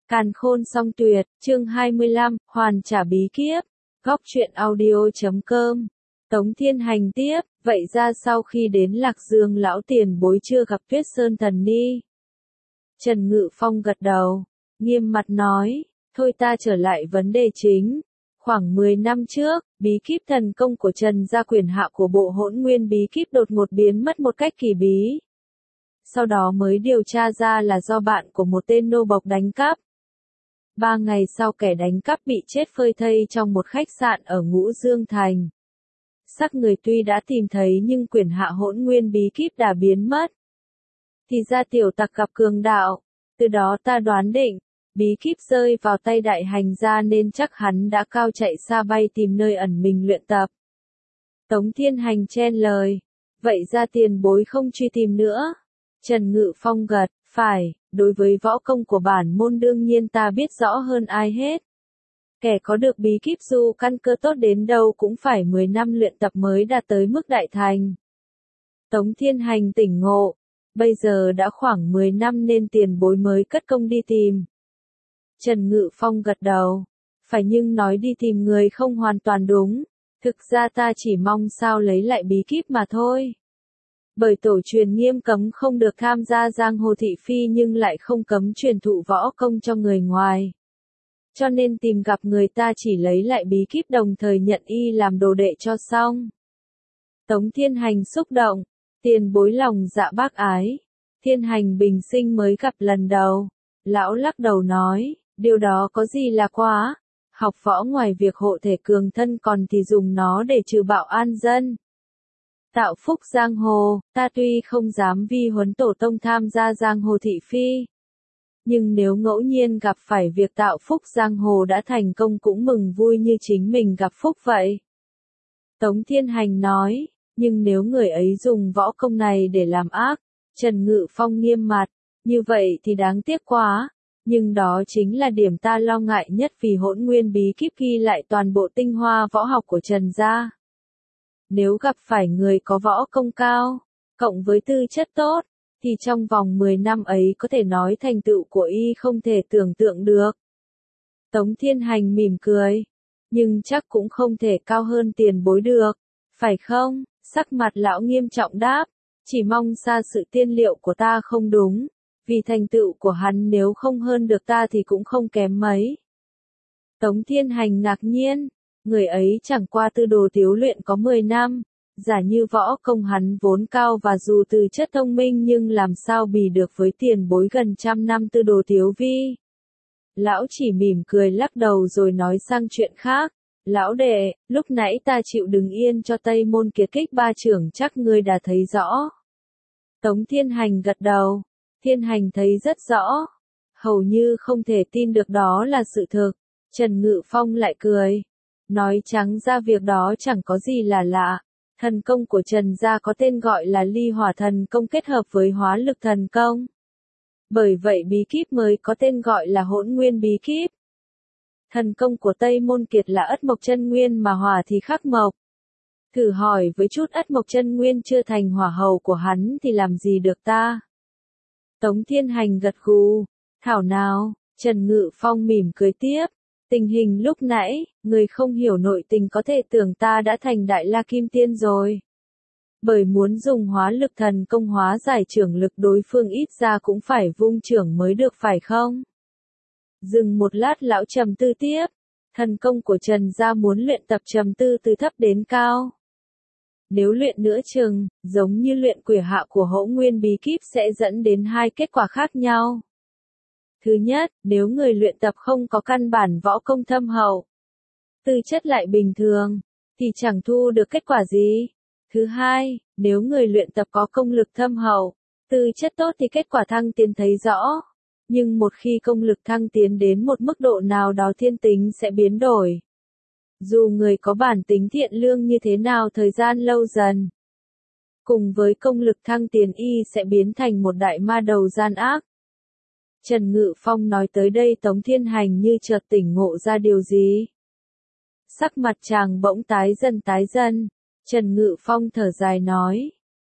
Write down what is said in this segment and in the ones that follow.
Càn khôn song tuyệt, chương 25, hoàn trả bí kíp. Góc truyện audio.com. Tống Thiên Hành tiếp, vậy ra sau khi đến Lạc Dương lão tiền bối chưa gặp Tuyết Sơn Thần Ni. Trần Ngự Phong gật đầu, nghiêm mặt nói, thôi ta trở lại vấn đề chính. Khoảng 10 năm trước, bí kíp thần công của Trần gia quyền hạ của bộ Hỗn Nguyên bí kíp đột ngột biến mất một cách kỳ bí. Sau đó mới điều tra ra là do bạn của một tên nô bộc đánh cắp. 3 ngày sau kẻ đánh cắp bị chết phơi thây trong một khách sạn ở Ngũ Dương Thành. Xác người tuy đã tìm thấy nhưng quyền hạ Hỗn Nguyên bí kíp đã biến mất. Thì ra tiểu tặc gặp cường đạo, từ đó ta đoán định, bí kíp rơi vào tay đại hành gia nên chắc hắn đã cao chạy xa bay tìm nơi ẩn mình luyện tập. Tống Thiên Hành chen lời, vậy ra tiền bối không truy tìm nữa. Trần Ngự Phong gật, phải, đối với võ công của bản môn đương nhiên ta biết rõ hơn ai hết. Kẻ có được bí kíp dù căn cơ tốt đến đâu cũng phải 10 năm luyện tập mới đạt tới mức đại thành. Tống Thiên Hành tỉnh ngộ, bây giờ đã khoảng 10 năm nên tiền bối mới cất công đi tìm. Trần Ngự Phong gật đầu, phải nhưng nói đi tìm người không hoàn toàn đúng, thực ra ta chỉ mong sao lấy lại bí kíp mà thôi. Bởi tổ truyền nghiêm cấm không được tham gia giang hồ thị phi nhưng lại không cấm truyền thụ võ công cho người ngoài. Cho nên tìm gặp người ta chỉ lấy lại bí kíp đồng thời nhận y làm đồ đệ cho xong. Tống Thiên Hành xúc động, tiền bối lòng dạ bác ái. Thiên Hành bình sinh mới gặp lần đầu. Lão lắc đầu nói, điều đó có gì là quá. Học võ ngoài việc hộ thể cường thân còn thì dùng nó để trừ bạo an dân. Tạo phúc giang hồ, ta tuy không dám vi huấn tổ tông tham gia giang hồ thị phi. Nhưng nếu ngẫu nhiên gặp phải việc tạo phúc giang hồ đã thành công cũng mừng vui như chính mình gặp phúc vậy. Tống Thiên Hành nói, nhưng nếu người ấy dùng võ công này để làm ác, Trần Ngự Phong nghiêm mặt, như vậy thì đáng tiếc quá. Nhưng đó chính là điểm ta lo ngại nhất vì Hỗn Nguyên bí kíp ghi lại toàn bộ tinh hoa võ học của Trần gia. Nếu gặp phải người có võ công cao, cộng với tư chất tốt, thì trong vòng 10 năm ấy có thể nói thành tựu của y không thể tưởng tượng được. Tống Thiên Hành mỉm cười, nhưng chắc cũng không thể cao hơn tiền bối được, phải không? Sắc mặt lão nghiêm trọng đáp, chỉ mong xa sự tiên liệu của ta không đúng, vì thành tựu của hắn nếu không hơn được ta thì cũng không kém mấy. Tống Thiên Hành ngạc nhiên, người ấy chẳng qua tư đồ tiếu luyện có 10 năm. Giả như võ công hắn vốn cao và dù từ chất thông minh nhưng làm sao bì được với tiền bối gần 100 năm tư đồ tiếu vi. Lão chỉ mỉm cười lắc đầu rồi nói sang chuyện khác. Lão đệ, lúc nãy ta chịu đứng yên cho Tây Môn Kiệt kích 3 trưởng chắc ngươi đã thấy rõ. Tống Thiên Hành gật đầu. Thiên Hành thấy rất rõ. Hầu như không thể tin được đó là sự thực. Trần Ngự Phong lại cười. Nói trắng ra việc đó chẳng có gì là lạ. Thần công của Trần gia có tên gọi là Ly Hỏa Thần Công kết hợp với Hóa Lực Thần Công. Bởi vậy bí kíp mới có tên gọi là Hỗn Nguyên bí kíp. Thần công của Tây Môn Kiệt là Ất Mộc Chân Nguyên mà hỏa thì khắc mộc. Thử hỏi với chút Ất Mộc Chân Nguyên chưa thành hỏa hầu của hắn thì làm gì được ta? Tống Thiên Hành gật gù, thảo nào, Trần Ngự Phong mỉm cười tiếp. Tình hình lúc nãy, người không hiểu nội tình có thể tưởng ta đã thành Đại La Kim Tiên rồi. Bởi muốn dùng Hóa Lực Thần Công hóa giải trưởng lực đối phương ít ra cũng phải vung trưởng mới được phải không? Dừng một lát lão trầm tư tiếp. Thần công của Trần gia muốn luyện tập trầm tư từ thấp đến cao. Nếu luyện nửa chừng, giống như luyện quỷ hạ của Hỗn Nguyên bí kíp sẽ dẫn đến hai kết quả khác nhau. Thứ nhất, nếu người luyện tập không có căn bản võ công thâm hậu, tư chất lại bình thường, thì chẳng thu được kết quả gì. Thứ hai, nếu người luyện tập có công lực thâm hậu, tư chất tốt thì kết quả thăng tiến thấy rõ. Nhưng một khi công lực thăng tiến đến một mức độ nào đó thiên tính sẽ biến đổi. Dù người có bản tính thiện lương như thế nào thời gian lâu dần, cùng với công lực thăng tiến y sẽ biến thành một đại ma đầu gian ác. Trần Ngự Phong nói tới đây Tống Thiên Hành như chợt tỉnh ngộ ra điều gì. Sắc mặt chàng bỗng tái dần. Trần Ngự Phong thở dài nói.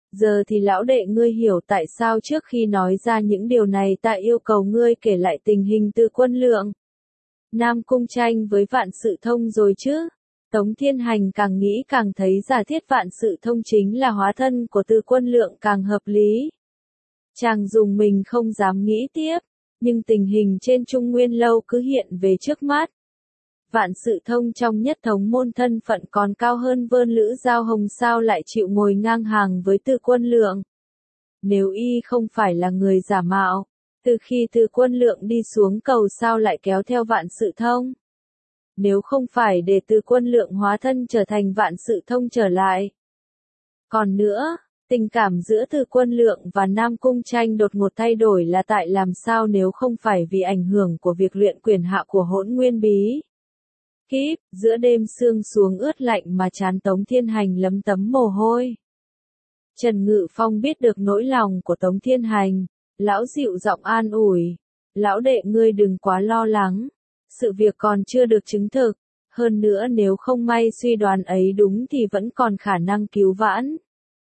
Giờ thì lão đệ ngươi hiểu tại sao trước khi nói ra những điều này ta yêu cầu ngươi kể lại tình hình Từ Quân Lượng, Nam Cung Tranh với Vạn Sự Thông rồi chứ? Tống Thiên Hành càng nghĩ càng thấy giả thiết Vạn Sự Thông chính là hóa thân của Từ Quân Lượng càng hợp lý. Chàng dùng mình không dám nghĩ tiếp, nhưng tình hình trên Trung Nguyên Lâu cứ hiện về trước mắt. Vạn Sự Thông trong nhất thống môn thân phận còn cao hơn Vơn Lữ Giao Hồng sao lại chịu ngồi ngang hàng với Từ Quân Lượng. Nếu y không phải là người giả mạo, từ khi Từ Quân Lượng đi xuống cầu sao lại kéo theo Vạn Sự Thông? Nếu không phải để Từ Quân Lượng hóa thân trở thành Vạn Sự Thông trở lại. Còn nữa, tình cảm giữa Từ Quân Lượng và Nam Cung Tranh đột ngột thay đổi là tại làm sao nếu không phải vì ảnh hưởng của việc luyện quyền hạ của Hỗn Nguyên Bí Kíp, giữa đêm sương xuống ướt lạnh mà trán Tống Thiên Hành lấm tấm mồ hôi. Trần Ngự Phong biết được nỗi lòng của Tống Thiên Hành, lão dịu giọng an ủi, lão đệ ngươi đừng quá lo lắng, sự việc còn chưa được chứng thực, hơn nữa nếu không may suy đoán ấy đúng thì vẫn còn khả năng cứu vãn.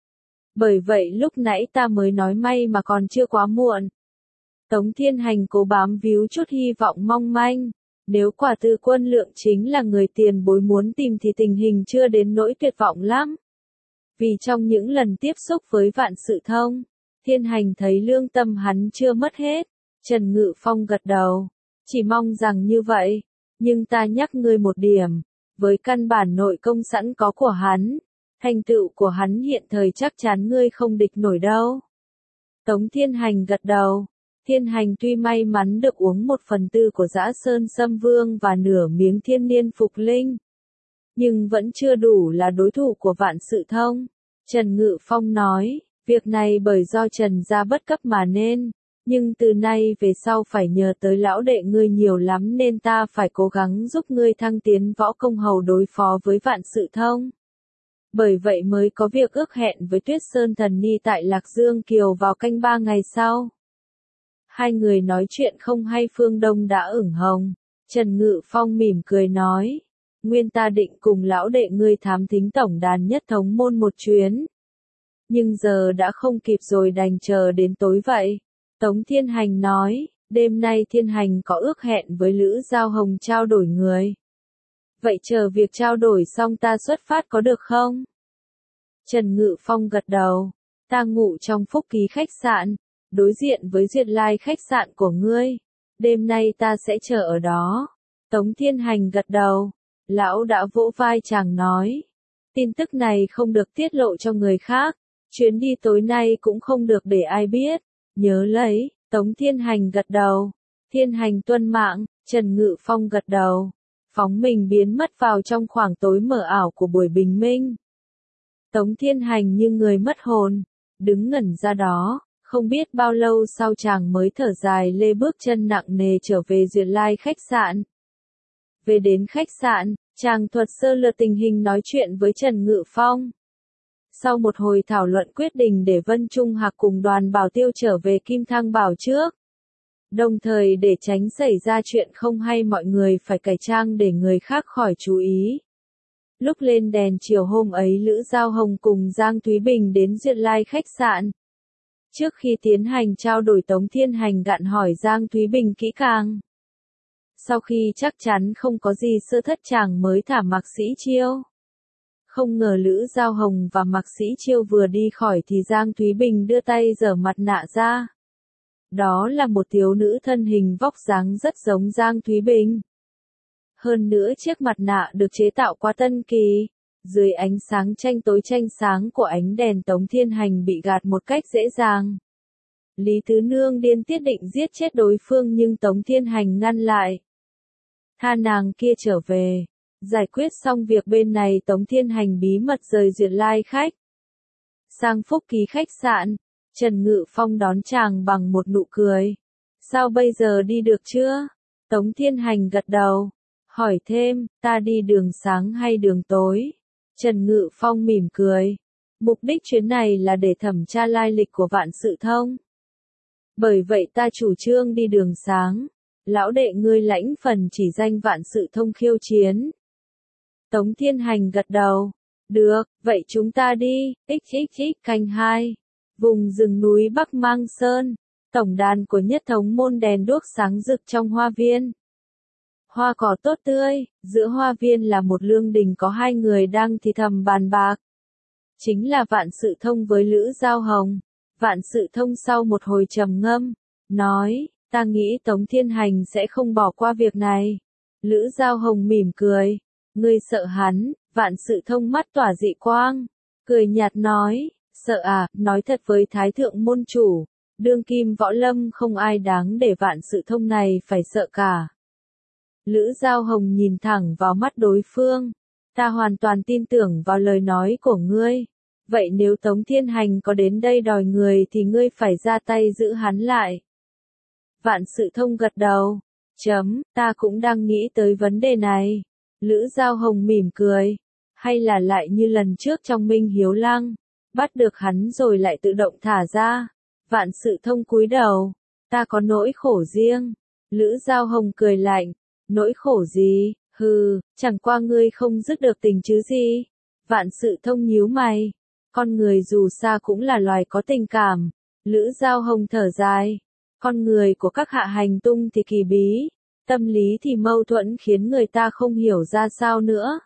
Bởi vậy lúc nãy ta mới nói may mà còn chưa quá muộn. Tống Thiên Hành cố bám víu chút hy vọng mong manh. Nếu quả Từ Quân Lượng chính là người tiền bối muốn tìm thì tình hình chưa đến nỗi tuyệt vọng lắm. Vì trong những lần tiếp xúc với Vạn Sự Thông, Thiên Hành thấy lương tâm hắn chưa mất hết. Trần Ngự Phong gật đầu. Chỉ mong rằng như vậy. Nhưng ta nhắc ngươi một điểm. Với căn bản nội công sẵn có của hắn, thành tựu của hắn hiện thời chắc chắn ngươi không địch nổi đâu. Tống Thiên Hành gật đầu. Thiên Hành tuy may mắn được uống 1/4 của Dã Sơn Sâm Vương và nửa miếng Thiên Niên Phục Linh, nhưng vẫn chưa đủ là đối thủ của Vạn Sự Thông. Trần Ngự Phong nói, việc này bởi do Trần gia bất cấp mà nên, nhưng từ nay về sau phải nhờ tới lão đệ ngươi nhiều lắm nên ta phải cố gắng giúp ngươi thăng tiến võ công hầu đối phó với Vạn Sự Thông. Bởi vậy mới có việc ước hẹn với Tuyết Sơn Thần Ni tại Lạc Dương Kiều vào canh 3 ngày sau. Hai người nói chuyện không hay phương đông đã ửng hồng. Trần Ngự Phong mỉm cười nói, nguyên ta định cùng lão đệ ngươi thám thính tổng đàn nhất thống môn một chuyến. Nhưng giờ đã không kịp rồi đành chờ đến tối vậy. Tống Thiên Hành nói, đêm nay Thiên Hành có ước hẹn với Lữ Giao Hồng trao đổi người. Vậy chờ việc trao đổi xong ta xuất phát có được không? Trần Ngự Phong gật đầu, ta ngủ trong Phúc Ký khách sạn, đối diện với Duyệt Lai khách sạn của ngươi. Đêm nay ta sẽ chờ ở đó. Tống Thiên Hành gật đầu. Lão đã vỗ vai chàng nói. Tin tức này không được tiết lộ cho người khác. Chuyến đi tối nay cũng không được để ai biết. Nhớ lấy. Tống Thiên Hành gật đầu. Thiên Hành tuân mạng. Trần Ngự Phong gật đầu. Phóng mình biến mất vào trong khoảng tối mờ ảo của buổi bình minh. Tống Thiên Hành như người mất hồn. Đứng ngẩn ra đó. Không biết bao lâu sau chàng mới thở dài lê bước chân nặng nề trở về Duyệt Lai khách sạn. Về đến khách sạn, chàng thuật sơ lược tình hình nói chuyện với Trần Ngự Phong. Sau một hồi thảo luận quyết định để Vân Trung Hạc cùng Đoàn Bảo Tiêu trở về Kim Thang Bảo trước. Đồng thời để tránh xảy ra chuyện không hay mọi người phải cải trang để người khác khỏi chú ý. Lúc lên đèn chiều hôm ấy Lữ Giao Hồng cùng Giang Thúy Bình đến Duyệt Lai khách sạn. Trước khi tiến hành trao đổi Tống Thiên Hành gạn hỏi Giang Thúy Bình kỹ càng. Sau khi chắc chắn không có gì sơ thất chàng mới thả Mạc Sĩ Chiêu. Không ngờ Lữ Giao Hồng và Mạc Sĩ Chiêu vừa đi khỏi thì Giang Thúy Bình đưa tay giở mặt nạ ra. Đó là một thiếu nữ thân hình vóc dáng rất giống Giang Thúy Bình. Hơn nữa chiếc mặt nạ được chế tạo qua tân kỳ. Dưới ánh sáng tranh sáng của ánh đèn Tống Thiên Hành bị gạt một cách dễ dàng. Lý Tứ Nương điên tiết định giết chết đối phương nhưng Tống Thiên Hành ngăn lại. Tha nàng kia trở về. Giải quyết xong việc bên này Tống Thiên Hành bí mật rời Duyệt Lai khách. Sang Phúc Ký khách sạn, Trần Ngự Phong đón chàng bằng một nụ cười. Sao bây giờ đi được chưa? Tống Thiên Hành gật đầu. Hỏi thêm, ta đi đường sáng hay đường tối? Trần Ngự Phong mỉm cười. Mục đích chuyến này là để thẩm tra lai lịch của Vạn Sự Thông. Bởi vậy ta chủ trương đi đường sáng. Lão đệ ngươi lãnh phần chỉ danh Vạn Sự Thông khiêu chiến. Tống Thiên Hành gật đầu. Được, vậy chúng ta đi, xxx canh 2. Vùng rừng núi Bắc Mang Sơn, tổng đàn của Nhất Thống Môn đèn đuốc sáng rực trong hoa viên. Hoa cỏ tốt tươi, giữa hoa viên là một lương đình có hai người đang thì thầm bàn bạc. Chính là Vạn Sự Thông với Lữ Giao Hồng. Vạn Sự Thông sau một hồi trầm ngâm, nói, ta nghĩ Tống Thiên Hành sẽ không bỏ qua việc này. Lữ Giao Hồng mỉm cười, ngươi sợ hắn? Vạn Sự Thông mắt tỏa dị quang, cười nhạt nói, sợ à, nói thật với Thái Thượng Môn Chủ, đương kim võ lâm không ai đáng để Vạn Sự Thông này phải sợ cả. Lữ Giao Hồng nhìn thẳng vào mắt đối phương, ta hoàn toàn tin tưởng vào lời nói của ngươi. Vậy nếu Tống Thiên Hành có đến đây đòi người thì ngươi phải ra tay giữ hắn lại. Vạn Sự Thông gật đầu, ta cũng đang nghĩ tới vấn đề này. Lữ Giao Hồng mỉm cười, hay là lại như lần trước trong Minh Hiếu Lăng, bắt được hắn rồi lại tự động thả ra. Vạn Sự Thông cúi đầu, ta có nỗi khổ riêng. Lữ Giao Hồng cười lạnh, nỗi khổ gì, hừ, chẳng qua ngươi không dứt được tình chứ gì. Vạn Sự Thông nhíu mày, con người dù sao cũng là loài có tình cảm. Lữ Giao Hồng thở dài, con người của các hạ hành tung thì kỳ bí, tâm lý thì mâu thuẫn khiến người ta không hiểu ra sao nữa.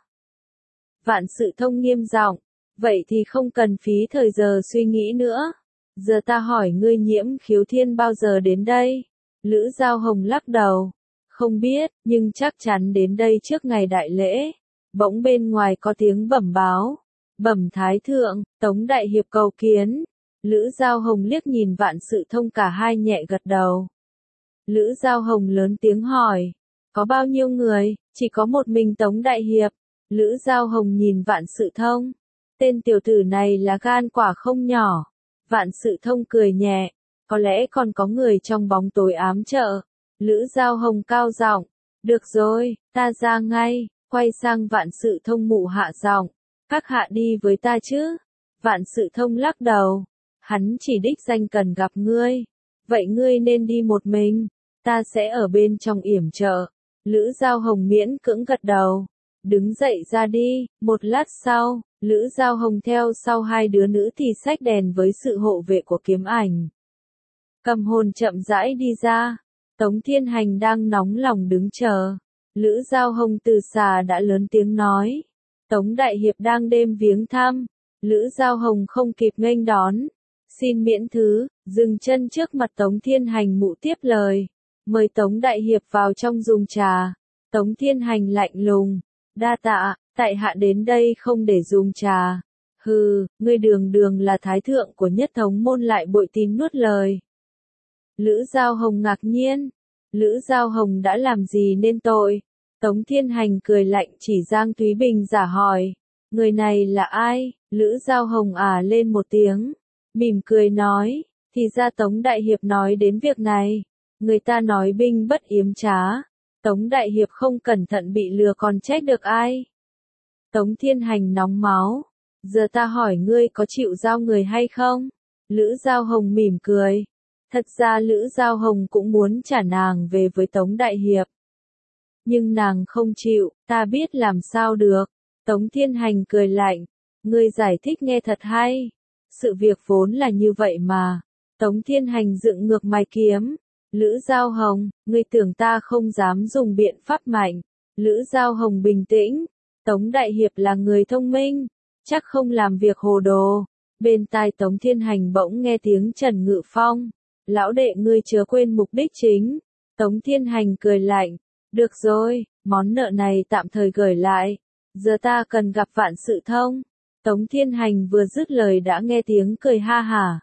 Vạn Sự Thông nghiêm giọng, vậy thì không cần phí thời giờ suy nghĩ nữa. Giờ ta hỏi ngươi Nhiễm Khiếu Thiên bao giờ đến đây? Lữ Giao Hồng lắc đầu, không biết, nhưng chắc chắn đến đây trước ngày đại lễ. Bỗng bên ngoài có tiếng bẩm báo, bẩm Thái Thượng, Tống Đại Hiệp cầu kiến. Lữ Giao Hồng liếc nhìn Vạn Sự Thông, cả hai nhẹ gật đầu. Lữ Giao Hồng lớn tiếng hỏi, có bao nhiêu người? Chỉ có một mình Tống Đại Hiệp. Lữ Giao Hồng nhìn Vạn Sự Thông, tên tiểu tử này là gan quả không nhỏ. Vạn Sự Thông cười nhẹ, có lẽ còn có người trong bóng tối ám trợ. Lữ Giao Hồng cao giọng, được rồi, ta ra ngay. Quay sang Vạn Sự Thông mụ hạ giọng, các hạ đi với ta chứ? Vạn Sự Thông lắc đầu, hắn chỉ đích danh cần gặp ngươi. Vậy ngươi nên đi một mình, ta sẽ ở bên trong yểm trợ. Lữ Giao Hồng miễn cưỡng gật đầu, đứng dậy ra đi. Một lát sau, Lữ Giao Hồng theo sau hai đứa nữ thì xách đèn với sự hộ vệ của Kiếm Ảnh. Cầm Hồn chậm rãi đi ra, Tống Thiên Hành đang nóng lòng đứng chờ. Lữ Giao Hồng từ xa đã lớn tiếng nói, Tống Đại Hiệp đang đêm viếng thăm. Lữ Giao Hồng không kịp nghênh đón, xin miễn thứ, dừng chân trước mặt Tống Thiên Hành mụ tiếp lời, mời Tống Đại Hiệp vào trong dùng trà. Tống Thiên Hành lạnh lùng, đa tạ, tại hạ đến đây không để dùng trà. Hừ, ngươi đường đường là thái thượng của Nhất Thống Môn lại bội tín nuốt lời. Lữ Giao Hồng ngạc nhiên, Lữ Giao Hồng đã làm gì nên tội? Tống Thiên Hành cười lạnh chỉ Giang Thúy Bình giả hỏi, người này là ai? Lữ Giao Hồng lên một tiếng, mỉm cười nói, thì ra Tống Đại Hiệp nói đến việc này. Người ta nói binh bất yếm trá, Tống Đại Hiệp không cẩn thận bị lừa còn trách được ai? Tống Thiên Hành nóng máu, giờ ta hỏi ngươi có chịu giao người hay không? Lữ Giao Hồng mỉm cười, thật ra Lữ Giao Hồng cũng muốn trả nàng về với Tống Đại Hiệp. Nhưng nàng không chịu, ta biết làm sao được. Tống Thiên Hành cười lạnh, ngươi giải thích nghe thật hay. Sự việc vốn là như vậy mà. Tống Thiên Hành dựng ngược mày kiếm. Lữ Giao Hồng, ngươi tưởng ta không dám dùng biện pháp mạnh. Lữ Giao Hồng bình tĩnh, Tống Đại Hiệp là người thông minh, chắc không làm việc hồ đồ. Bên tai Tống Thiên Hành bỗng nghe tiếng Trần Ngự Phong, lão đệ ngươi chớ quên mục đích chính. Tống Thiên Hành cười lạnh, được rồi, món nợ này tạm thời gửi lại, giờ ta cần gặp Vạn Sự Thông. Tống Thiên Hành vừa dứt lời đã nghe tiếng cười ha hả.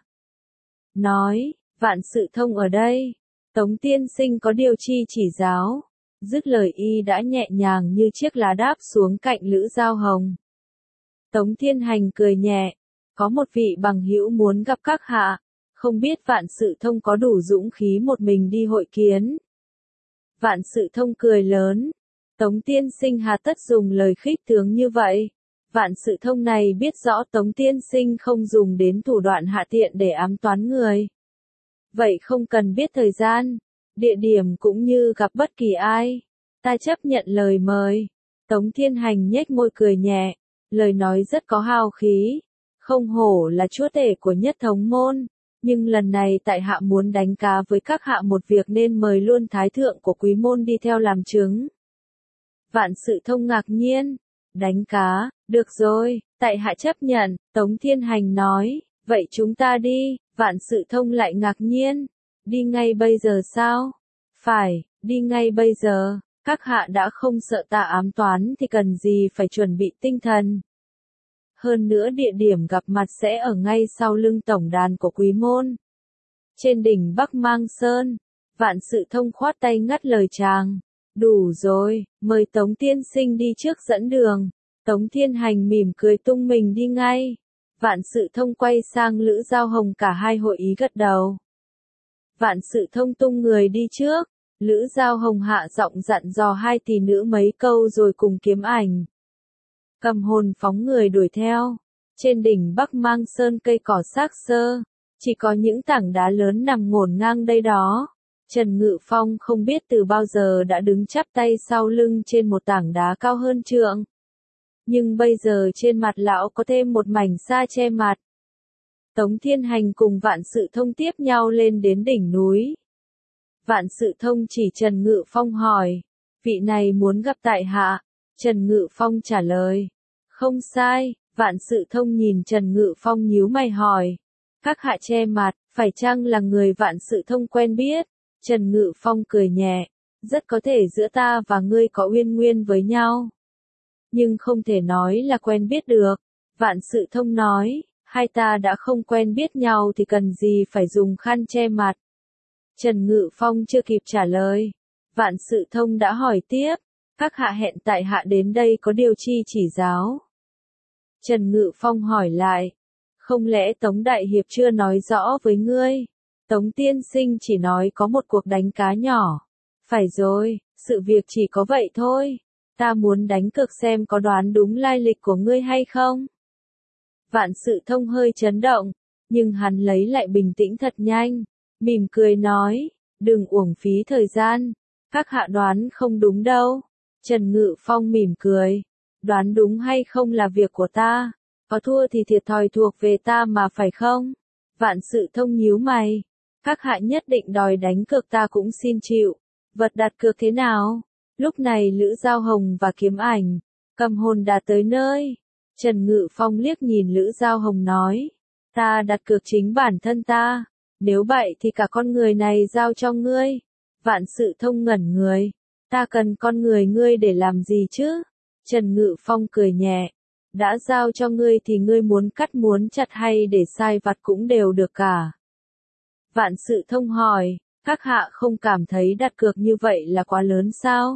Nói, Vạn Sự Thông ở đây, Tống tiên sinh có điều chi chỉ giáo. Dứt lời y đã nhẹ nhàng như chiếc lá đáp xuống cạnh Lữ Giao Hồng. Tống Thiên Hành cười nhẹ, có một vị bằng hữu muốn gặp các hạ, không biết Vạn Sự Thông có đủ dũng khí một mình đi hội kiến. Vạn Sự Thông cười lớn, Tống tiên sinh hà tất dùng lời khích tướng như vậy. Vạn Sự Thông này biết rõ Tống tiên sinh không dùng đến thủ đoạn hạ tiện để ám toán người. Vậy không cần biết thời gian, địa điểm cũng như gặp bất kỳ ai. Ta chấp nhận lời mời. Tống Thiên Hành nhếch môi cười nhẹ, lời nói rất có hào khí, không hổ là chúa tể của nhất thống môn, nhưng lần này tại hạ muốn đánh cá với các hạ một việc nên mời luôn thái thượng của quý môn đi theo làm chứng. Vạn Sự Thông ngạc nhiên, đánh cá, được rồi, tại hạ chấp nhận, Tống Thiên Hành nói, vậy chúng ta đi, Vạn Sự Thông lại ngạc nhiên, đi ngay bây giờ sao? Phải, đi ngay bây giờ, các hạ đã không sợ ta ám toán thì cần gì phải chuẩn bị tinh thần. Hơn nữa địa điểm gặp mặt sẽ ở ngay sau lưng tổng đàn của quý môn. Trên đỉnh Bắc Mang Sơn, Vạn Sự Thông khoát tay ngắt lời chàng. Đủ rồi, mời Tống tiên sinh đi trước dẫn đường. Tống Thiên Hành mỉm cười tung mình đi ngay. Vạn Sự Thông quay sang Lữ Giao Hồng, cả hai hội ý gật đầu. Vạn Sự Thông tung người đi trước. Lữ Giao Hồng hạ giọng dặn dò hai tỷ nữ mấy câu rồi cùng Kiếm Ảnh cầm hồn phóng người đuổi theo. Trên đỉnh Bắc Mang Sơn cây cỏ xác xơ, chỉ có những tảng đá lớn nằm ngổn ngang đây đó. Trần Ngự Phong không biết từ bao giờ đã đứng chắp tay sau lưng trên một tảng đá cao hơn trượng. Nhưng bây giờ trên mặt lão có thêm một mảnh sa che mặt. Tống Thiên Hành cùng Vạn Sự Thông tiếp nhau lên đến đỉnh núi. Vạn Sự Thông chỉ Trần Ngự Phong hỏi, vị này muốn gặp tại hạ. Trần Ngự Phong trả lời, không sai. Vạn Sự Thông nhìn Trần Ngự Phong nhíu mày hỏi, các hạ che mặt, phải chăng là người Vạn Sự Thông quen biết? Trần Ngự Phong cười nhẹ, rất có thể giữa ta và ngươi có uyên nguyên với nhau. Nhưng không thể nói là quen biết được. Vạn Sự Thông nói, hai ta đã không quen biết nhau thì cần gì phải dùng khăn che mặt. Trần Ngự Phong chưa kịp trả lời. Vạn Sự Thông đã hỏi tiếp, các hạ hẹn tại hạ đến đây có điều chi chỉ giáo? Trần Ngự Phong hỏi lại, không lẽ Tống Đại Hiệp chưa nói rõ với ngươi? Tống tiên sinh chỉ nói có một cuộc đánh cá nhỏ. Phải rồi, sự việc chỉ có vậy thôi. Ta muốn đánh cược xem có đoán đúng lai lịch của ngươi hay không. Vạn Sự Thông hơi chấn động, nhưng hắn lấy lại bình tĩnh thật nhanh, mỉm cười nói, đừng uổng phí thời gian, các hạ đoán không đúng đâu. Trần Ngự Phong mỉm cười, đoán đúng hay không là việc của ta, có thua thì thiệt thòi thuộc về ta mà phải không? Vạn Sự Thông nhíu mày, các hạ nhất định đòi đánh cược ta cũng xin chịu, vật đặt cược thế nào? Lúc này Lữ Giao Hồng và Kiếm Ảnh cầm hồn đã tới nơi. Trần Ngự Phong liếc nhìn Lữ Giao Hồng nói, ta đặt cược chính bản thân ta, nếu vậy thì cả con người này giao cho ngươi. Vạn Sự Thông ngẩn người, ta cần con người ngươi để làm gì chứ? Trần Ngự Phong cười nhẹ, đã giao cho ngươi thì ngươi muốn cắt muốn chặt hay để sai vặt cũng đều được cả. Vạn Sự Thông hỏi, các hạ không cảm thấy đặt cược như vậy là quá lớn sao?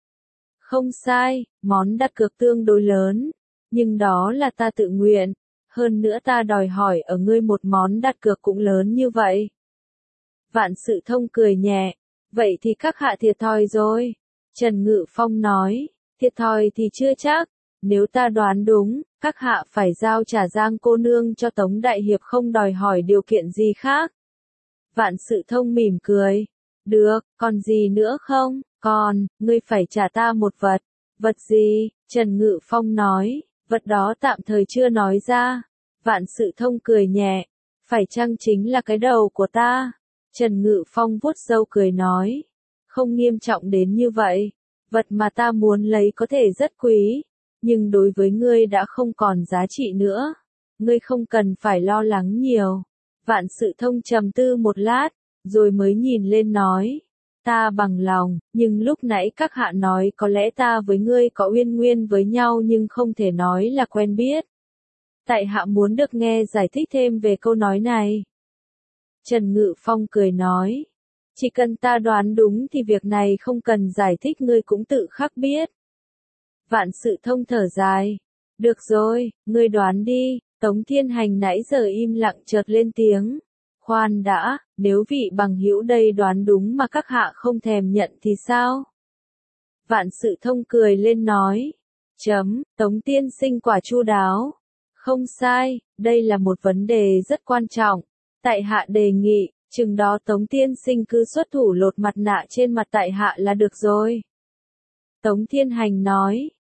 Không sai, món đặt cược tương đối lớn, nhưng đó là ta tự nguyện, hơn nữa ta đòi hỏi ở ngươi một món đặt cược cũng lớn như vậy. Vạn Sự Thông cười nhẹ, vậy thì các hạ thiệt thòi rồi. Trần Ngự Phong nói, thiệt thòi thì chưa chắc, nếu ta đoán đúng, các hạ phải giao trả Giang cô nương cho Tống Đại Hiệp không đòi hỏi điều kiện gì khác. Vạn Sự Thông mỉm cười, được, còn gì nữa không? Còn, ngươi phải trả ta một vật. Vật gì? Trần Ngự Phong nói, vật đó tạm thời chưa nói ra. Vạn Sự Thông cười nhẹ, phải chăng chính là cái đầu của ta? Trần Ngự Phong vuốt râu cười nói, không nghiêm trọng đến như vậy. Vật mà ta muốn lấy có thể rất quý, nhưng đối với ngươi đã không còn giá trị nữa. Ngươi không cần phải lo lắng nhiều. Vạn Sự Thông trầm tư một lát, rồi mới nhìn lên nói, ta bằng lòng, nhưng lúc nãy các hạ nói có lẽ ta với ngươi có uyên nguyên với nhau nhưng không thể nói là quen biết. Tại hạ muốn được nghe giải thích thêm về câu nói này. Trần Ngự Phong cười nói, chỉ cần ta đoán đúng thì việc này không cần giải thích, ngươi cũng tự khắc biết. Vạn Sự Thông thở dài, được rồi, ngươi đoán đi. Tống Thiên Hành nãy giờ im lặng chợt lên tiếng, khoan đã, nếu vị bằng hữu đây đoán đúng mà các hạ không thèm nhận thì sao? Vạn Sự Thông cười lên nói, Tống tiên sinh quả chu đáo. Không sai, đây là một vấn đề rất quan trọng. Tại hạ đề nghị, chừng đó Tống tiên sinh cứ xuất thủ lột mặt nạ trên mặt tại hạ là được rồi. Tống Thiên Hành nói,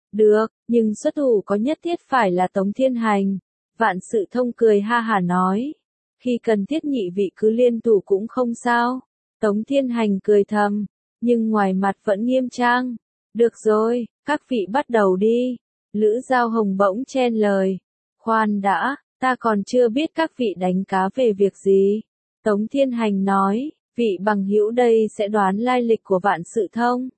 Được, nhưng xuất thủ có nhất thiết phải là Tống Thiên Hành. Vạn Sự Thông cười ha hả nói. Khi cần thiết nhị vị cứ liên thủ cũng không sao. Tống Thiên Hành cười thầm, nhưng ngoài mặt vẫn nghiêm trang. Được rồi, các vị bắt đầu đi. Lữ Giao Hồng bỗng chen lời. Khoan đã, ta còn chưa biết các vị đánh cá về việc gì. Tống Thiên Hành nói, vị bằng hữu đây sẽ đoán lai lịch của Vạn Sự Thông.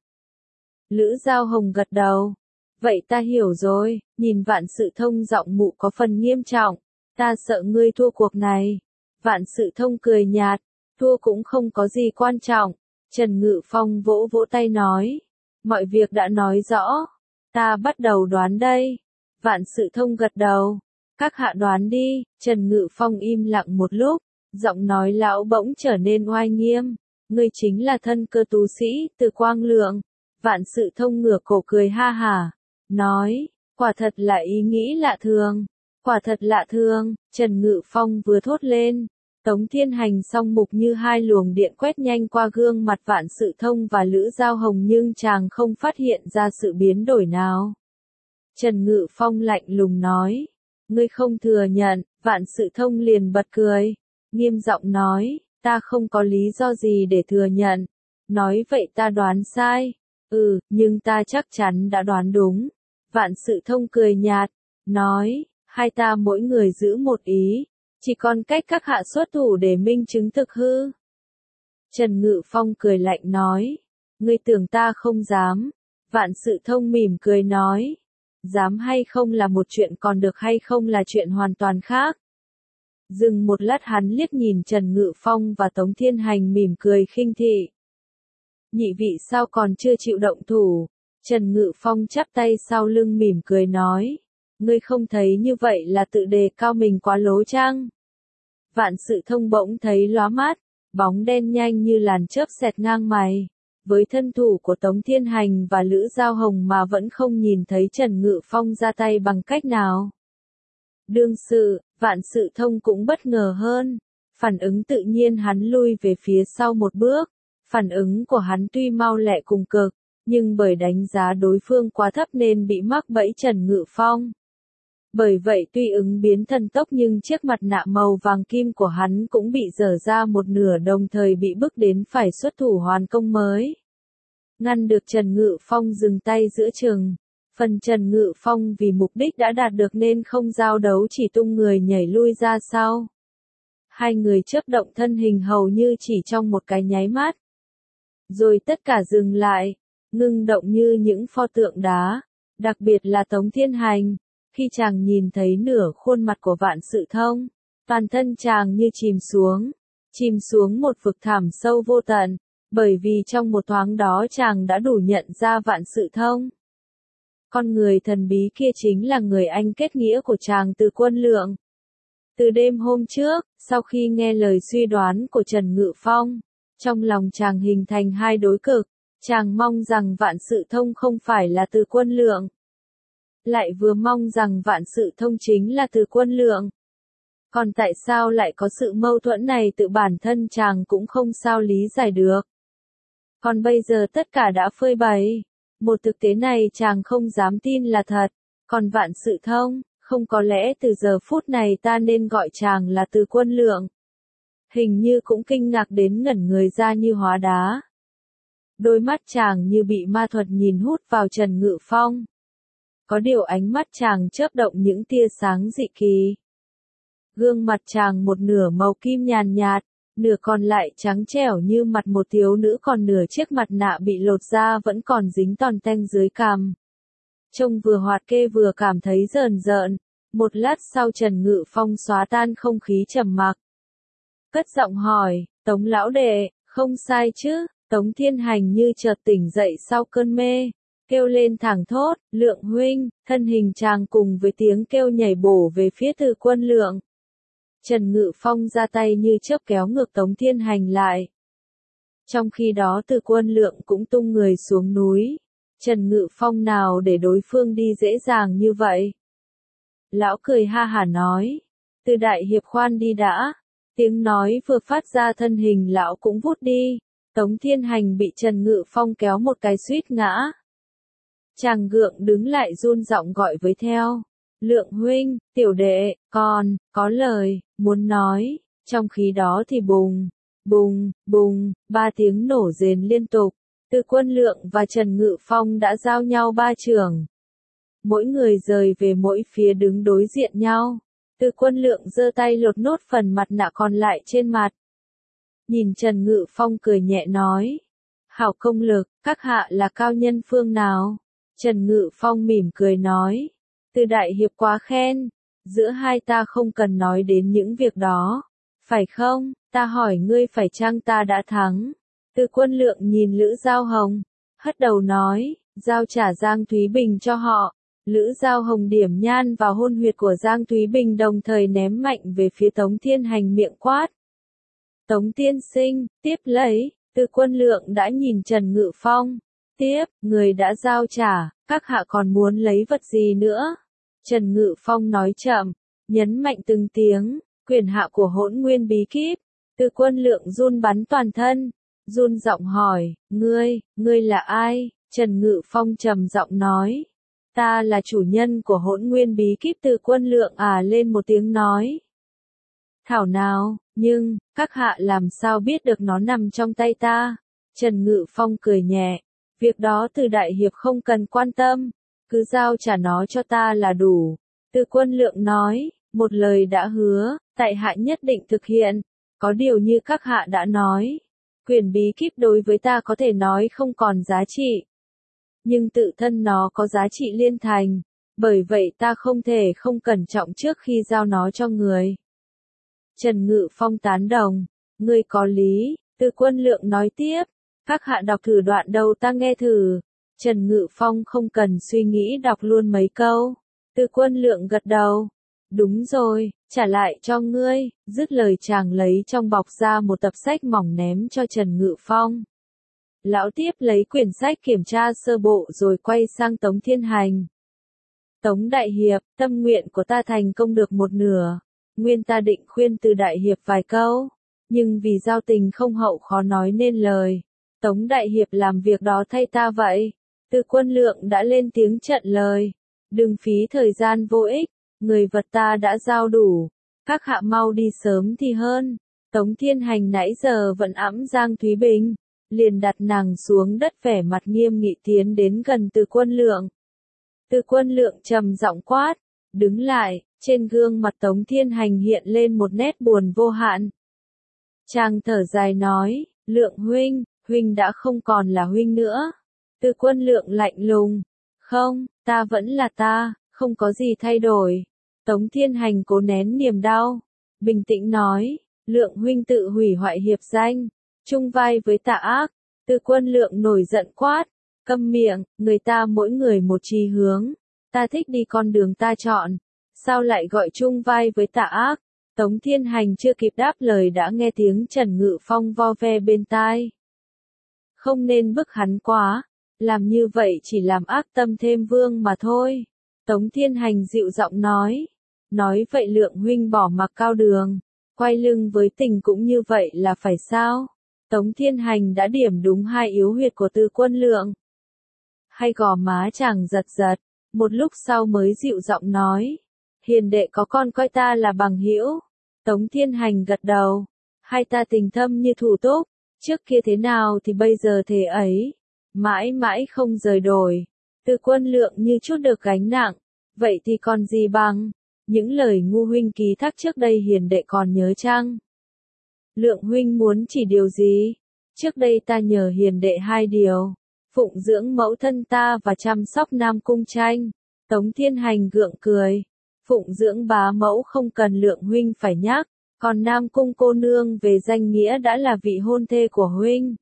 Lữ Giao Hồng gật đầu. Vậy ta hiểu rồi, nhìn Vạn Sự Thông giọng mụ có phần nghiêm trọng. Ta sợ ngươi thua cuộc này. Vạn Sự Thông cười nhạt, thua cũng không có gì quan trọng. Trần Ngự Phong vỗ vỗ tay nói. Mọi việc đã nói rõ. Ta bắt đầu đoán đây. Vạn Sự Thông gật đầu. Các hạ đoán đi. Trần Ngự Phong im lặng một lúc. Giọng nói lão bỗng trở nên oai nghiêm. Ngươi chính là thân cơ tú sĩ, Từ Quang Lượng. Vạn Sự Thông ngửa cổ cười ha hả. Nói, quả thật là ý nghĩ lạ thường. Quả thật lạ thường, Trần Ngự Phong vừa thốt lên. Tống Thiên Hành song mục như hai luồng điện quét nhanh qua gương mặt Vạn Sự Thông và Lữ Giao Hồng nhưng chàng không phát hiện ra sự biến đổi nào. Trần Ngự Phong lạnh lùng nói, ngươi không thừa nhận. Vạn Sự Thông liền bật cười, nghiêm giọng nói, ta không có lý do gì để thừa nhận. Nói vậy ta đoán sai. Nhưng ta chắc chắn đã đoán đúng. Vạn Sự Thông cười nhạt, nói, hai ta mỗi người giữ một ý, chỉ còn cách các hạ xuất thủ để minh chứng thực hư. Trần Ngự Phong cười lạnh nói, ngươi tưởng ta không dám. Vạn Sự Thông mỉm cười nói, dám hay không là một chuyện, còn được hay không là chuyện hoàn toàn khác. Dừng một lát hắn liếc nhìn Trần Ngự Phong và Tống Thiên Hành mỉm cười khinh thị. Nhị vị sao còn chưa chịu động thủ? Trần Ngự Phong chắp tay sau lưng mỉm cười nói. Ngươi không thấy như vậy là tự đề cao mình quá lố chăng? Vạn Sự Thông bỗng thấy lóa mắt, bóng đen nhanh như làn chớp xẹt ngang mày. Với thân thủ của Tống Thiên Hành và Lữ Giao Hồng mà vẫn không nhìn thấy Trần Ngự Phong ra tay bằng cách nào. Đương sự, Vạn Sự Thông cũng bất ngờ hơn. Phản ứng tự nhiên hắn lui về phía sau một bước. Phản ứng của hắn tuy mau lẹ cùng cực, nhưng bởi đánh giá đối phương quá thấp nên bị mắc bẫy Trần Ngự Phong. Bởi vậy tuy ứng biến thần tốc nhưng chiếc mặt nạ màu vàng kim của hắn cũng bị dở ra một nửa, đồng thời bị bức đến phải xuất thủ hoàn công mới. Ngăn được Trần Ngự Phong dừng tay giữa chừng. Phần Trần Ngự Phong vì mục đích đã đạt được nên không giao đấu, chỉ tung người nhảy lui ra sau. Hai người chớp động thân hình hầu như chỉ trong một cái nháy mắt. Rồi tất cả dừng lại, ngưng động như những pho tượng đá, đặc biệt là Tống Thiên Hành. Khi chàng nhìn thấy nửa khuôn mặt của Vạn Sự Thông, toàn thân chàng như chìm xuống một vực thẳm sâu vô tận, bởi vì trong một thoáng đó chàng đã đủ nhận ra Vạn Sự Thông. Con người thần bí kia chính là người anh kết nghĩa của chàng Từ Quân Lượng. Từ đêm hôm trước, sau khi nghe lời suy đoán của Trần Ngự Phong, trong lòng chàng hình thành hai đối cực, chàng mong rằng Vạn Sự Thông không phải là Từ Quân Lượng. Lại vừa mong rằng Vạn Sự Thông chính là Từ Quân Lượng. Còn tại sao lại có sự mâu thuẫn này tự bản thân chàng cũng không sao lý giải được. Còn bây giờ tất cả đã phơi bày. Một thực tế này chàng không dám tin là thật. Còn Vạn Sự Thông, không có lẽ từ giờ phút này ta nên gọi chàng là Từ Quân Lượng. Hình như cũng kinh ngạc đến ngẩn người ra như hóa đá. Đôi mắt chàng như bị ma thuật nhìn hút vào Trần Ngự Phong. Có điều ánh mắt chàng chớp động những tia sáng dị kỳ. Gương mặt chàng một nửa màu kim nhàn nhạt, nửa còn lại trắng trẻo như mặt một thiếu nữ, còn nửa chiếc mặt nạ bị lột ra vẫn còn dính tòn tanh dưới cằm. Trông vừa hoạt kê vừa cảm thấy rờn rợn. Một lát sau Trần Ngự Phong xóa tan không khí trầm mặc. Cất giọng hỏi, Tống lão đệ, không sai chứ? Tống Thiên Hành như chợt tỉnh dậy sau cơn mê, kêu lên thẳng thốt, Lượng huynh. Thân hình chàng cùng với tiếng kêu nhảy bổ về phía Từ Quân Lượng. Trần Ngự Phong ra tay như chớp kéo ngược Tống Thiên Hành lại. Trong khi đó Từ Quân Lượng cũng tung người xuống núi. Trần Ngự Phong nào để đối phương đi dễ dàng như vậy. Lão cười ha hả nói, Từ đại hiệp khoan đi đã. Tiếng nói vừa phát ra thân hình lão cũng vút đi. Tống Thiên Hành bị Trần Ngự Phong kéo một cái suýt ngã. Chàng gượng đứng lại run giọng gọi với theo. Lượng huynh, tiểu đệ, còn, có lời, muốn nói. Trong khi đó thì bùng, bùng, bùng, 3 tiếng nổ rền liên tục. Từ Quân Lượng và Trần Ngự Phong đã giao nhau 3 trường. Mỗi người rời về mỗi phía đứng đối diện nhau. Từ Quân Lượng giơ tay lột nốt phần mặt nạ còn lại trên mặt. Nhìn Trần Ngự Phong cười nhẹ nói. Hảo công lực, các hạ là cao nhân phương nào? Trần Ngự Phong mỉm cười nói. Từ đại hiệp quá khen. Giữa hai ta không cần nói đến những việc đó. Phải không? Ta hỏi ngươi phải chăng ta đã thắng? Từ Quân Lượng nhìn Lữ Giao Hồng. Hất đầu nói. Giao trả Giang Thúy Bình cho họ. Lữ Giao Hồng điểm nhan vào hôn huyệt của Giang Thúy Bình đồng thời ném mạnh về phía Tống Thiên Hành miệng quát. Tống tiên sinh, tiếp lấy. Từ Quân Lượng đã nhìn Trần Ngự Phong. Tiếp, người đã giao trả, các hạ còn muốn lấy vật gì nữa? Trần Ngự Phong nói chậm, nhấn mạnh từng tiếng, quyền hạ của Hỗn Nguyên bí kíp. Từ Quân Lượng run bắn toàn thân, run giọng hỏi, ngươi là ai? Trần Ngự Phong trầm giọng nói, ta là chủ nhân của Hỗn Nguyên bí kíp. Từ Quân Lượng lên một tiếng nói. Thảo nào, nhưng, các hạ làm sao biết được nó nằm trong tay ta? Trần Ngự Phong cười nhẹ, việc đó Từ đại hiệp không cần quan tâm, cứ giao trả nó cho ta là đủ. Từ Quân Lượng nói, một lời đã hứa, tại hạ nhất định thực hiện, có điều như các hạ đã nói, quyền bí kíp đối với ta có thể nói không còn giá trị, nhưng tự thân nó có giá trị liên thành, bởi vậy ta không thể không cẩn trọng trước khi giao nó cho người. Trần Ngự Phong tán đồng, ngươi có lý. Từ Quân Lượng nói tiếp, các hạ đọc thử đoạn đầu ta nghe thử. Trần Ngự Phong không cần suy nghĩ đọc luôn mấy câu. Từ Quân Lượng gật đầu. Đúng rồi, trả lại cho ngươi. Dứt lời chàng lấy trong bọc ra một tập sách mỏng ném cho Trần Ngự Phong. Lão tiếp lấy quyển sách kiểm tra sơ bộ rồi quay sang Tống Thiên Hành. Tống đại hiệp, tâm nguyện của ta thành công được một nửa. Nguyên ta định khuyên Từ đại hiệp vài câu, nhưng vì giao tình không hậu khó nói nên lời. Tống đại hiệp làm việc đó thay ta vậy. Từ Quân Lượng đã lên tiếng trận lời. Đừng phí thời gian vô ích, người vật ta đã giao đủ. Các hạ mau đi sớm thì hơn. Tống Thiên Hành nãy giờ vẫn ẵm Giang Thúy Bình, liền đặt nàng xuống đất vẻ mặt nghiêm nghị tiến đến gần Từ Quân Lượng. Từ Quân Lượng trầm giọng quát, đứng lại. Trên gương mặt Tống Thiên Hành hiện lên một nét buồn vô hạn. Chàng thở dài nói, Lượng huynh đã không còn là huynh nữa. Từ Quân Lượng lạnh lùng, không, ta vẫn là ta, không có gì thay đổi. Tống Thiên Hành cố nén niềm đau, bình tĩnh nói, Lượng huynh tự hủy hoại hiệp danh, chung vai với tà ác. Từ Quân Lượng nổi giận quát, câm miệng, người ta mỗi người một chí hướng, ta thích đi con đường ta chọn. Sao lại gọi chung vai với tà ác? Tống Thiên Hành chưa kịp đáp lời đã nghe tiếng Trần Ngự Phong vo ve bên tai. Không nên bức hắn quá, làm như vậy chỉ làm ác tâm thêm vương mà thôi. Tống Thiên Hành dịu giọng nói vậy Lượng huynh bỏ mặc cao đường, quay lưng với tình cũng như vậy là phải sao? Tống Thiên Hành đã điểm đúng hai yếu huyệt của Từ Quân Lượng. Hay gò má chàng giật giật, một lúc sau mới dịu giọng nói. Hiền đệ có con coi ta là bằng hữu. Tống Thiên Hành gật đầu. Hai ta tình thâm như thủ túc. Trước kia thế nào thì bây giờ thế ấy. Mãi mãi không rời đổi. Từ Quân Lượng như chút được gánh nặng. Vậy thì còn gì bằng. Những lời ngu huynh ký thác trước đây hiền đệ còn nhớ chăng? Lượng huynh muốn chỉ điều gì? Trước đây ta nhờ hiền đệ 2 điều. Phụng dưỡng mẫu thân ta và chăm sóc Nam Cung Tranh. Tống Thiên Hành gượng cười. Phụng dưỡng bá mẫu không cần Lượng huynh phải nhắc, còn Nam Cung cô nương về danh nghĩa đã là vị hôn thê của huynh.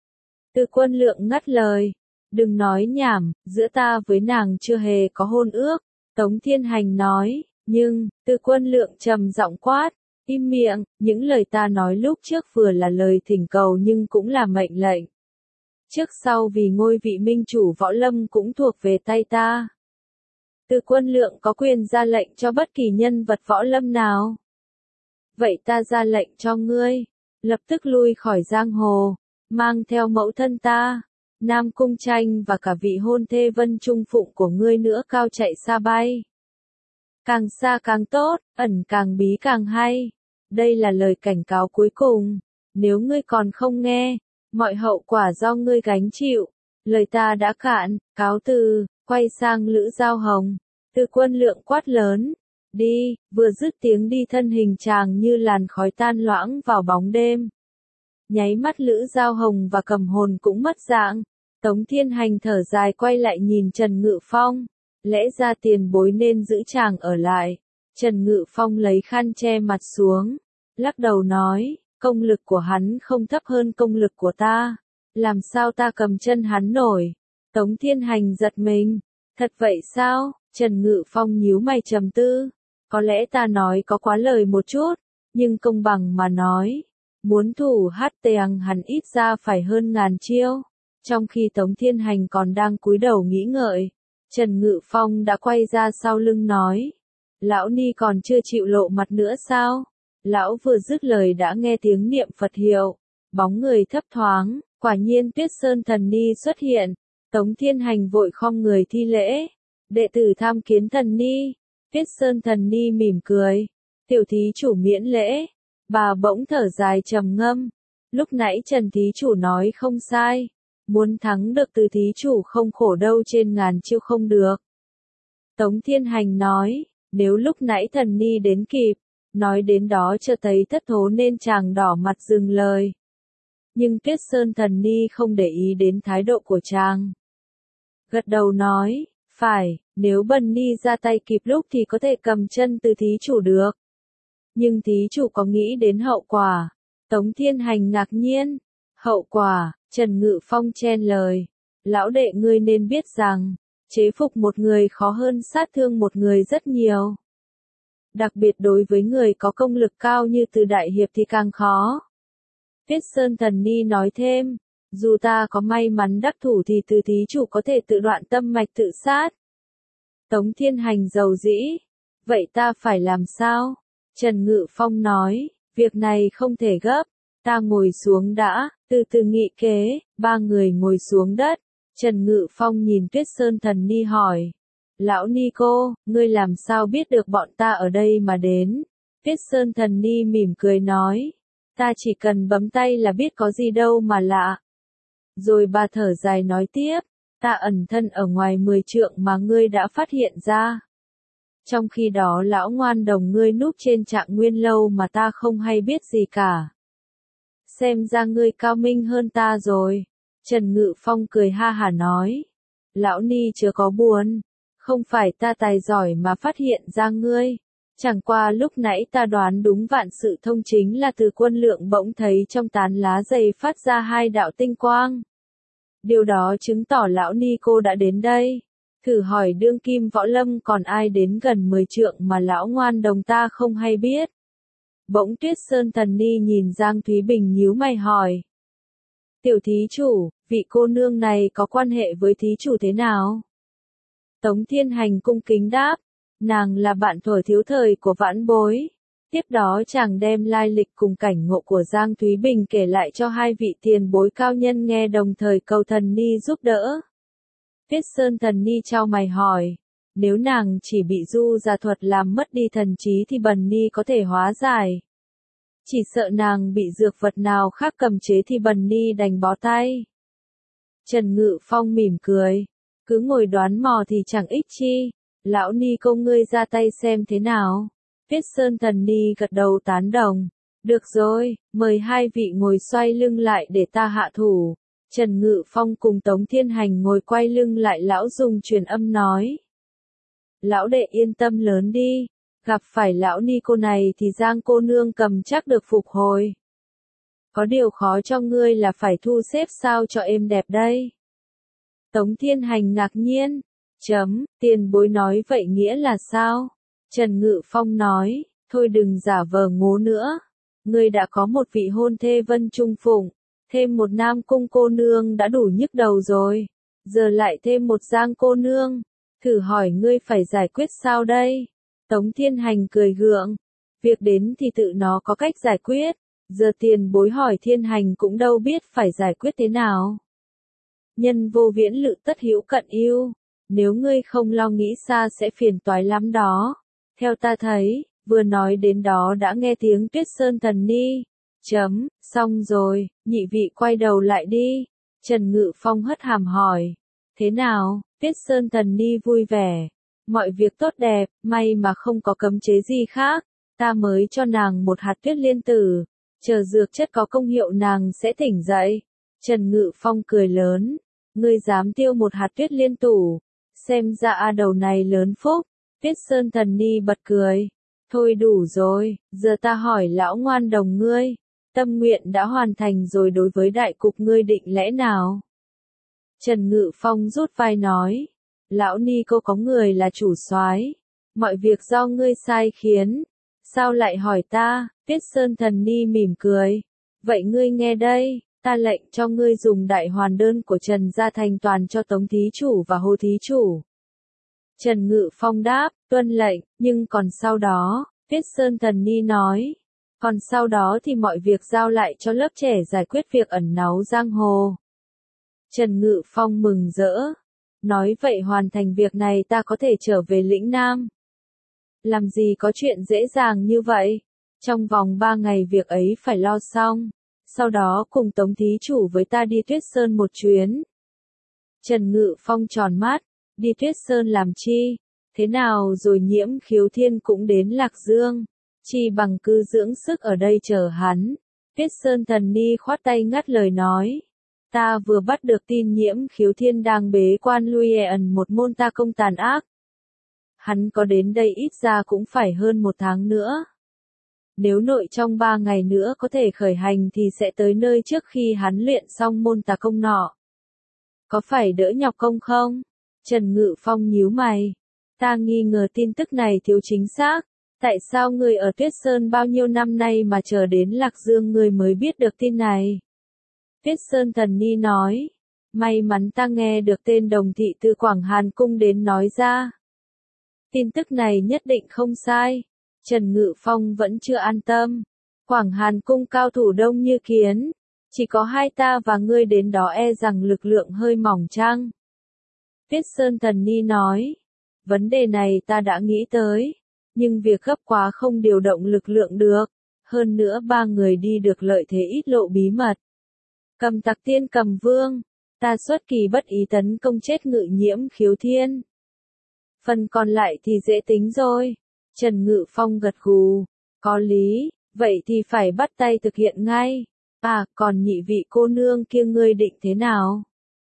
Từ Quân Lượng ngắt lời, đừng nói nhảm, giữa ta với nàng chưa hề có hôn ước. Tống Thiên Hành nói, nhưng, Từ Quân Lượng trầm giọng quát, im miệng, những lời ta nói lúc trước vừa là lời thỉnh cầu nhưng cũng là mệnh lệnh. Trước sau vì ngôi vị minh chủ võ lâm cũng thuộc về tay ta. Từ Quân Lượng có quyền ra lệnh cho bất kỳ nhân vật võ lâm nào. Vậy ta ra lệnh cho ngươi, lập tức lui khỏi giang hồ, mang theo mẫu thân ta, Nam Cung Tranh và cả vị hôn thê Vân Trung Phụng của ngươi nữa cao chạy xa bay. Càng xa càng tốt, ẩn càng bí càng hay. Đây là lời cảnh cáo cuối cùng. Nếu ngươi còn không nghe, mọi hậu quả do ngươi gánh chịu. Lời ta đã cạn, cáo từ, quay sang Lữ Giao Hồng. Từ Quân Lượng quát lớn. Đi, vừa dứt tiếng đi thân hình chàng như làn khói tan loãng vào bóng đêm. Nháy mắt Lữ Giao Hồng và Cầm Hồn cũng mất dạng. Tống Thiên Hành thở dài quay lại nhìn Trần Ngự Phong. Lẽ ra tiền bối nên giữ chàng ở lại. Trần Ngự Phong lấy khăn che mặt xuống. Lắc đầu nói, công lực của hắn không thấp hơn công lực của ta. Làm sao ta cầm chân hắn nổi? Tống Thiên Hành giật mình. Thật vậy sao? Trần Ngự Phong nhíu mày trầm tư. Có lẽ ta nói có quá lời một chút. Nhưng công bằng mà nói. Muốn thủ hát tèng hắn ít ra phải hơn ngàn chiêu. Trong khi Tống Thiên Hành còn đang cúi đầu nghĩ ngợi. Trần Ngự Phong đã quay ra sau lưng nói. Lão Ni còn chưa chịu lộ mặt nữa sao? Lão vừa dứt lời đã nghe tiếng niệm Phật hiệu. Bóng người thấp thoáng, quả nhiên Tuyết Sơn Thần Ni xuất hiện. Tống Thiên Hành vội khom người thi lễ. Đệ tử tham kiến Thần Ni. Tuyết Sơn Thần Ni mỉm cười. Tiểu thí chủ miễn lễ. Bà bỗng thở dài trầm ngâm. Lúc nãy Trần thí chủ nói không sai. Muốn thắng được từ thí chủ không khổ đâu trên ngàn chiêu không được. Tống Thiên Hành nói, nếu lúc nãy Thần Ni đến kịp, nói đến đó chưa thấy thất thố nên chàng đỏ mặt dừng lời. Nhưng Tuyết Sơn Thần Ni không để ý đến thái độ của chàng. Gật đầu nói, phải, nếu Bần Ni ra tay kịp lúc thì có thể cầm chân từ thí chủ được. Nhưng thí chủ có nghĩ đến hậu quả? Tống Thiên Hành ngạc nhiên. Hậu quả, Trần Ngự Phong chen lời. Lão đệ ngươi nên biết rằng, chế phục một người khó hơn sát thương một người rất nhiều. Đặc biệt đối với người có công lực cao như Từ Đại Hiệp thì càng khó. Tuyết Sơn Thần Ni nói thêm, dù ta có may mắn đắc thủ thì từ thí chủ có thể tự đoạn tâm mạch tự sát. Tống Thiên Hành dầu dĩ, vậy ta phải làm sao? Trần Ngự Phong nói, việc này không thể gấp, ta ngồi xuống đã, từ từ nghị kế, ba người ngồi xuống đất. Trần Ngự Phong nhìn Tuyết Sơn Thần Ni hỏi, Lão Ni cô, ngươi làm sao biết được bọn ta ở đây mà đến? Tuyết Sơn Thần Ni mỉm cười nói, ta chỉ cần bấm tay là biết có gì đâu mà lạ. Rồi bà thở dài nói tiếp, ta ẩn thân ở ngoài 10 trượng mà ngươi đã phát hiện ra. Trong khi đó lão ngoan đồng ngươi núp trên Trạng Nguyên Lâu mà ta không hay biết gì cả. Xem ra ngươi cao minh hơn ta rồi. Trần Ngự Phong cười ha hả nói. Lão Ni chớ có buồn. Không phải ta tài giỏi mà phát hiện ra ngươi. Chẳng qua lúc nãy ta đoán đúng vạn sự thông chính là Từ Quân Lượng bỗng thấy trong tán lá dày phát ra hai đạo tinh quang. Điều đó chứng tỏ lão Ni cô đã đến đây. Thử hỏi đương kim võ lâm còn ai đến gần 10 trượng mà lão ngoan đồng ta không hay biết. Bỗng Tuyết Sơn Thần Ni nhìn Giang Thúy Bình nhíu mày hỏi. Tiểu thí chủ, vị cô nương này có quan hệ với thí chủ thế nào? Tống Thiên Hành cung kính đáp, nàng là bạn thuở thiếu thời của vãn bối. Tiếp đó chàng đem lai lịch cùng cảnh ngộ của Giang Thúy Bình kể lại cho hai vị tiền bối cao nhân nghe đồng thời cầu Thần Ni giúp đỡ. Tuyết Sơn Thần Ni chau mày hỏi, nếu nàng chỉ bị du giả thuật làm mất đi thần trí thì Bần Ni có thể hóa giải. Chỉ sợ nàng bị dược vật nào khác cầm chế thì Bần Ni đành bó tay. Trần Ngự Phong mỉm cười, cứ ngồi đoán mò thì chẳng ích chi, lão Ni cô ngươi ra tay xem thế nào. Tuyết Sơn Thần Ni gật đầu tán đồng, được rồi, mời hai vị ngồi xoay lưng lại để ta hạ thủ. Trần Ngự Phong cùng Tống Thiên Hành ngồi quay lưng lại lão dùng truyền âm nói. Lão đệ yên tâm lớn đi, gặp phải lão Ni cô này thì Giang cô nương cầm chắc được phục hồi. Có điều khó cho ngươi là phải thu xếp sao cho êm đẹp đây. Tống Thiên Hành ngạc nhiên, tiền bối nói vậy nghĩa là sao? Trần Ngự Phong nói, thôi đừng giả vờ ngố nữa. Ngươi đã có một vị hôn thê Vân Trung Phụng. Thêm một Nam Cung cô nương đã đủ nhức đầu rồi. Giờ lại thêm một Giang cô nương. Thử hỏi ngươi phải giải quyết sao đây? Tống Thiên Hành cười gượng. Việc đến thì tự nó có cách giải quyết. Giờ tiền bối hỏi Thiên Hành cũng đâu biết phải giải quyết thế nào. nhân vô viễn lự tất hữu cận ưu. Nếu ngươi không lo nghĩ xa sẽ phiền toái lắm đó. Theo ta thấy, vừa nói đến đó đã nghe tiếng Tuyết Sơn Thần Ni. Xong rồi, nhị vị quay đầu lại đi. Trần Ngự Phong hất hàm hỏi. Thế nào, Tuyết Sơn Thần Ni vui vẻ. Mọi việc tốt đẹp, may mà không có cấm chế gì khác. Ta mới cho nàng một hạt tuyết liên tử. Chờ dược chất có công hiệu nàng sẽ tỉnh dậy. Trần Ngự Phong cười lớn. Ngươi dám tiêu một hạt tuyết liên tử. Xem ra đầu này lớn phúc. Tuyết Sơn Thần Ni bật cười. Thôi đủ rồi, giờ ta hỏi lão ngoan đồng ngươi. Tâm nguyện đã hoàn thành rồi, đối với đại cục ngươi định lẽ nào? Trần Ngự Phong rút vai nói. Lão ni cô có người là chủ soái, mọi việc do ngươi sai khiến. Sao lại hỏi ta? Tuyết Sơn Thần Ni mỉm cười. Vậy ngươi nghe đây, ta lệnh cho ngươi dùng đại hoàn đơn của Trần gia thành toàn cho Tống thí chủ và Hồ thí chủ. Trần Ngự Phong đáp, tuân lệnh, nhưng còn sau đó, Tuyết Sơn Thần Ni nói. Còn sau đó thì mọi việc giao lại cho lớp trẻ giải quyết việc ẩn náu giang hồ. Trần Ngự Phong mừng rỡ. Nói vậy hoàn thành việc này ta có thể trở về lĩnh Nam. Làm gì có chuyện dễ dàng như vậy. Trong vòng 3 ngày việc ấy phải lo xong. Sau đó cùng Tống thí chủ với ta đi Tuyết Sơn một chuyến. Trần Ngự Phong tròn mắt. Đi Tuyết Sơn làm chi? Thế nào rồi Nhiễm Khiếu Thiên cũng đến Lạc Dương. Chi bằng cứ dưỡng sức ở đây chờ hắn. Tuyết Sơn Thần Ni khoát tay ngắt lời nói. Ta vừa bắt được tin Nhiễm Khiếu Thiên đang bế quan lui ẩn một môn ta công tàn ác. Hắn có đến đây ít ra cũng phải hơn 1 tháng nữa. Nếu nội trong 3 ngày nữa có thể khởi hành thì sẽ tới nơi trước khi hắn luyện xong môn tà công nọ. Có phải đỡ nhọc công không? Trần Ngự Phong nhíu mày. Ta nghi ngờ tin tức này thiếu chính xác. Tại sao người ở Tuyết Sơn bao nhiêu năm nay mà chờ đến Lạc Dương người mới biết được tin này? Tuyết Sơn Thần Ni nói. May mắn ta nghe được tên Đồng thị từ Quảng Hàn Cung đến nói ra. Tin tức này nhất định không sai. Trần Ngự Phong vẫn chưa an tâm. Quảng Hàn Cung cao thủ đông như kiến. Chỉ có hai ta và ngươi đến đó e rằng lực lượng hơi mỏng chăng? Tuyết Sơn Thần Ni nói. Vấn đề này ta đã nghĩ tới. Nhưng việc gấp quá không điều động lực lượng được. Hơn nữa 3 người đi được lợi thế ít lộ bí mật. Cầm Tặc Tiên Cầm Vương. Ta xuất kỳ bất ý tấn công chết Ngự Nhiễm Khiếu Thiên. Phần còn lại thì dễ tính rồi. Trần Ngự Phong gật gù. Có lý, vậy thì phải bắt tay thực hiện ngay. À, còn nhị vị cô nương kia ngươi định thế nào?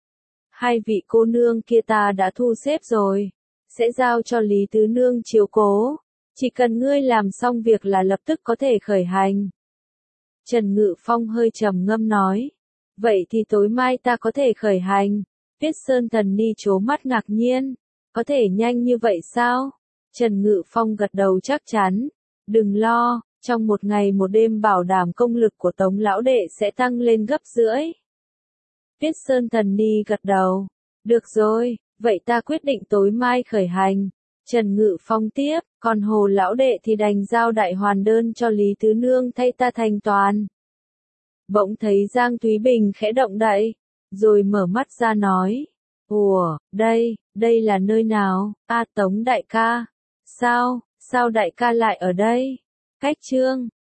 2 vị cô nương kia ta đã thu xếp rồi. Sẽ giao cho Lý Tứ Nương chiếu cố. Chỉ cần ngươi làm xong việc là lập tức có thể khởi hành. Trần Ngự Phong hơi trầm ngâm nói. Vậy thì tối mai ta có thể khởi hành. Tuyết Sơn Thần Ni trố mắt ngạc nhiên. Có thể nhanh như vậy sao? Trần Ngự Phong gật đầu chắc chắn. Đừng lo, trong 1 ngày 1 đêm bảo đảm công lực của Tống lão đệ sẽ tăng lên gấp rưỡi. Tuyết Sơn Thần Ni gật đầu. Được rồi, vậy ta quyết định tối mai khởi hành. Trần Ngự Phong tiếp, còn Hồ lão đệ thì đành giao đại hoàn đơn cho Lý Tứ Nương thay ta thành toàn. Bỗng thấy Giang Thúy Bình khẽ động đậy, rồi mở mắt ra nói. Ủa, đây là nơi nào? A Tống đại ca. Sao đại ca lại ở đây? Cách chương